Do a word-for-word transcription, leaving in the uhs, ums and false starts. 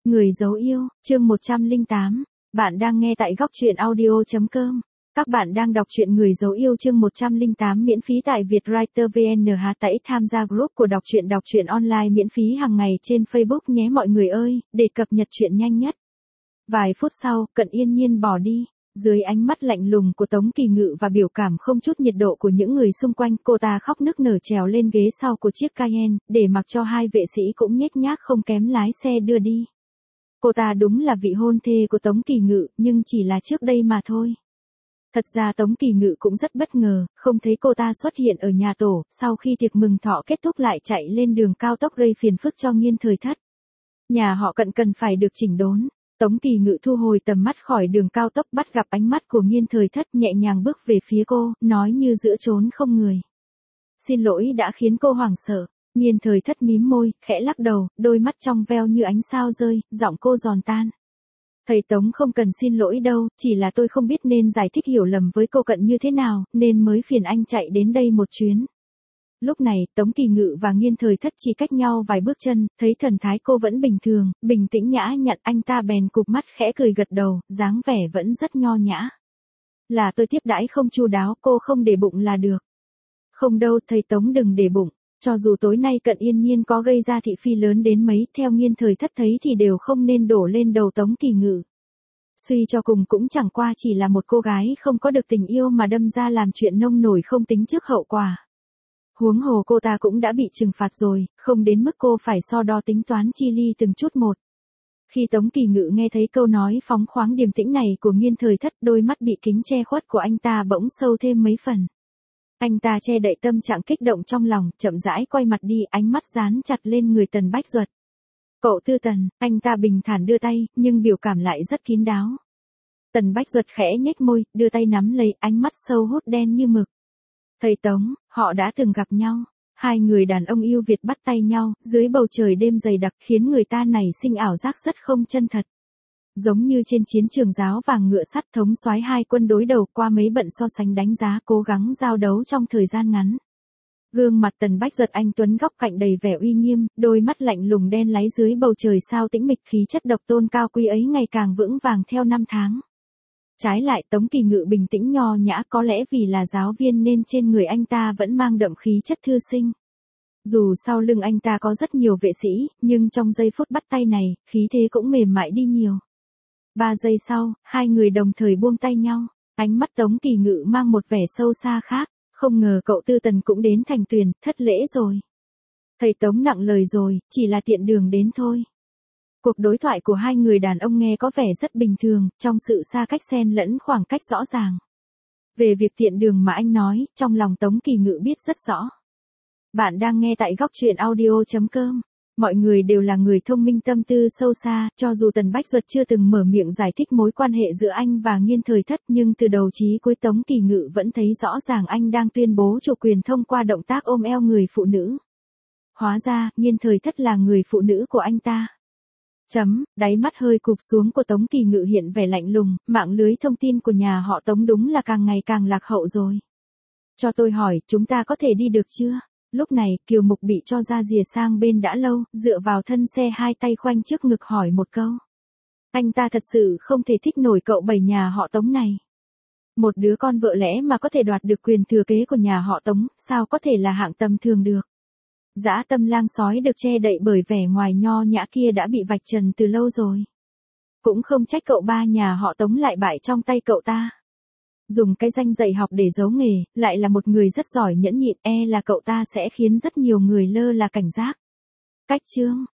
Người dấu yêu, chương một trăm lẻ tám. Bạn đang nghe tại góc truyện audio chấm com. Các bạn đang đọc truyện Người dấu yêu chương một trăm lẻ tám miễn phí tại Vietwriter vê en. Hãy tham gia group của đọc truyện đọc truyện online miễn phí hàng ngày trên Facebook nhé mọi người ơi, để cập nhật truyện nhanh nhất. Vài phút sau, Cận Yên Nhiên bỏ đi. Dưới ánh mắt lạnh lùng của Tống Kỳ Ngự và biểu cảm không chút nhiệt độ của những người xung quanh, cô ta khóc nức nở trèo lên ghế sau của chiếc Cayenne, để mặc cho hai vệ sĩ cũng nhếch nhác không kém lái xe đưa đi. Cô ta đúng là vị hôn thê của Tống Kỳ Ngự, nhưng chỉ là trước đây mà thôi. Thật ra Tống Kỳ Ngự cũng rất bất ngờ, không thấy cô ta xuất hiện ở nhà tổ, sau khi tiệc mừng thọ kết thúc lại chạy lên đường cao tốc gây phiền phức cho Nghiên Thời Thất. Nhà họ Cận cần phải được chỉnh đốn. Tống Kỳ Ngự thu hồi tầm mắt khỏi đường cao tốc, bắt gặp ánh mắt của Nghiên Thời Thất, nhẹ nhàng bước về phía cô, nói như giữa chốn không người. Xin lỗi đã khiến cô hoảng sợ. Nghiên Thời Thất mím môi, khẽ lắc đầu, đôi mắt trong veo như ánh sao rơi, giọng cô giòn tan. Thầy Tống không cần xin lỗi đâu, chỉ là tôi không biết nên giải thích hiểu lầm với cô Cận như thế nào, nên mới phiền anh chạy đến đây một chuyến. Lúc này, Tống Kỳ Ngự và Nghiên Thời Thất chỉ cách nhau vài bước chân, thấy thần thái cô vẫn bình thường, bình tĩnh nhã nhặn, anh ta bèn cụp mắt khẽ cười gật đầu, dáng vẻ vẫn rất nho nhã. Là tôi tiếp đãi không chu đáo, cô không để bụng là được. Không đâu, thầy Tống đừng để bụng, cho dù tối nay Cận Yên Nhiên có gây ra thị phi lớn đến mấy, theo Nghiên Thời Thất thấy thì đều không nên đổ lên đầu Tống Kỳ Ngự. Suy cho cùng cũng chẳng qua chỉ là một cô gái không có được tình yêu mà đâm ra làm chuyện nông nổi không tính trước hậu quả. Huống hồ cô ta cũng đã bị trừng phạt rồi, không đến mức cô phải so đo tính toán chi ly từng chút một. Khi Tống Kỳ Ngự nghe thấy câu nói phóng khoáng điềm tĩnh này của Nghiên Thời Thất, đôi mắt bị kính che khuất của anh ta bỗng sâu thêm mấy phần. Anh ta che đậy tâm trạng kích động trong lòng, chậm rãi quay mặt đi, ánh mắt dán chặt lên người Tần Bách Duật. Cậu Tư Tần, anh ta bình thản đưa tay, nhưng biểu cảm lại rất kín đáo. Tần Bách Duật khẽ nhếch môi, đưa tay nắm lấy, ánh mắt sâu hút đen như mực. Thầy Tống, họ đã từng gặp nhau. Hai người đàn ông yêu Việt bắt tay nhau, dưới bầu trời đêm dày đặc, khiến người ta nảy sinh ảo giác rất không chân thật. Giống như trên chiến trường giáo vàng ngựa sắt, thống soái hai quân đối đầu, qua mấy bận so sánh đánh giá, cố gắng giao đấu trong thời gian ngắn. Gương mặt Tần Bách Duật anh tuấn góc cạnh đầy vẻ uy nghiêm, đôi mắt lạnh lùng đen láy dưới bầu trời sao tĩnh mịch, khí chất độc tôn cao quý ấy ngày càng vững vàng theo năm tháng. Trái lại Tống Kỳ Ngự bình tĩnh nho nhã, có lẽ vì là giáo viên nên trên người anh ta vẫn mang đậm khí chất thư sinh. Dù sau lưng anh ta có rất nhiều vệ sĩ, nhưng trong giây phút bắt tay này, khí thế cũng mềm mại đi nhiều. Ba giây sau, hai người đồng thời buông tay nhau, ánh mắt Tống Kỳ Ngự mang một vẻ sâu xa khác, không ngờ cậu Tư Tần cũng đến Thành Tuyền, thất lễ rồi. Thầy Tống nặng lời rồi, chỉ là tiện đường đến thôi. Cuộc đối thoại của hai người đàn ông nghe có vẻ rất bình thường, trong sự xa cách xen lẫn khoảng cách rõ ràng. Về việc tiện đường mà anh nói, trong lòng Tống Kỳ Ngự biết rất rõ. Bạn đang nghe tại góc truyện audio chấm com. Mọi người đều là người thông minh tâm tư sâu xa, cho dù Tần Bách Duật chưa từng mở miệng giải thích mối quan hệ giữa anh và Nghiên Thời Thất, nhưng từ đầu chí cuối Tống Kỳ Ngự vẫn thấy rõ ràng anh đang tuyên bố chủ quyền thông qua động tác ôm eo người phụ nữ. Hóa ra, Nghiên Thời Thất là người phụ nữ của anh ta. Chấm, đáy mắt hơi cụp xuống của Tống Kỳ Ngự hiện vẻ lạnh lùng, mạng lưới thông tin của nhà họ Tống đúng là càng ngày càng lạc hậu rồi. Cho tôi hỏi, chúng ta có thể đi được chưa? Lúc này, Kiều Mục bị cho ra rìa sang bên đã lâu, dựa vào thân xe hai tay khoanh trước ngực hỏi một câu. Anh ta thật sự không thể thích nổi cậu bảy nhà họ Tống này. Một đứa con vợ lẽ mà có thể đoạt được quyền thừa kế của nhà họ Tống, sao có thể là hạng tầm thường được? Dã tâm lang sói được che đậy bởi vẻ ngoài nho nhã kia đã bị vạch trần từ lâu rồi. Cũng không trách cậu ba nhà họ Tống lại bại trong tay cậu ta. Dùng cái danh dạy học để giấu nghề, lại là một người rất giỏi nhẫn nhịn, e là cậu ta sẽ khiến rất nhiều người lơ là cảnh giác. Cách chương,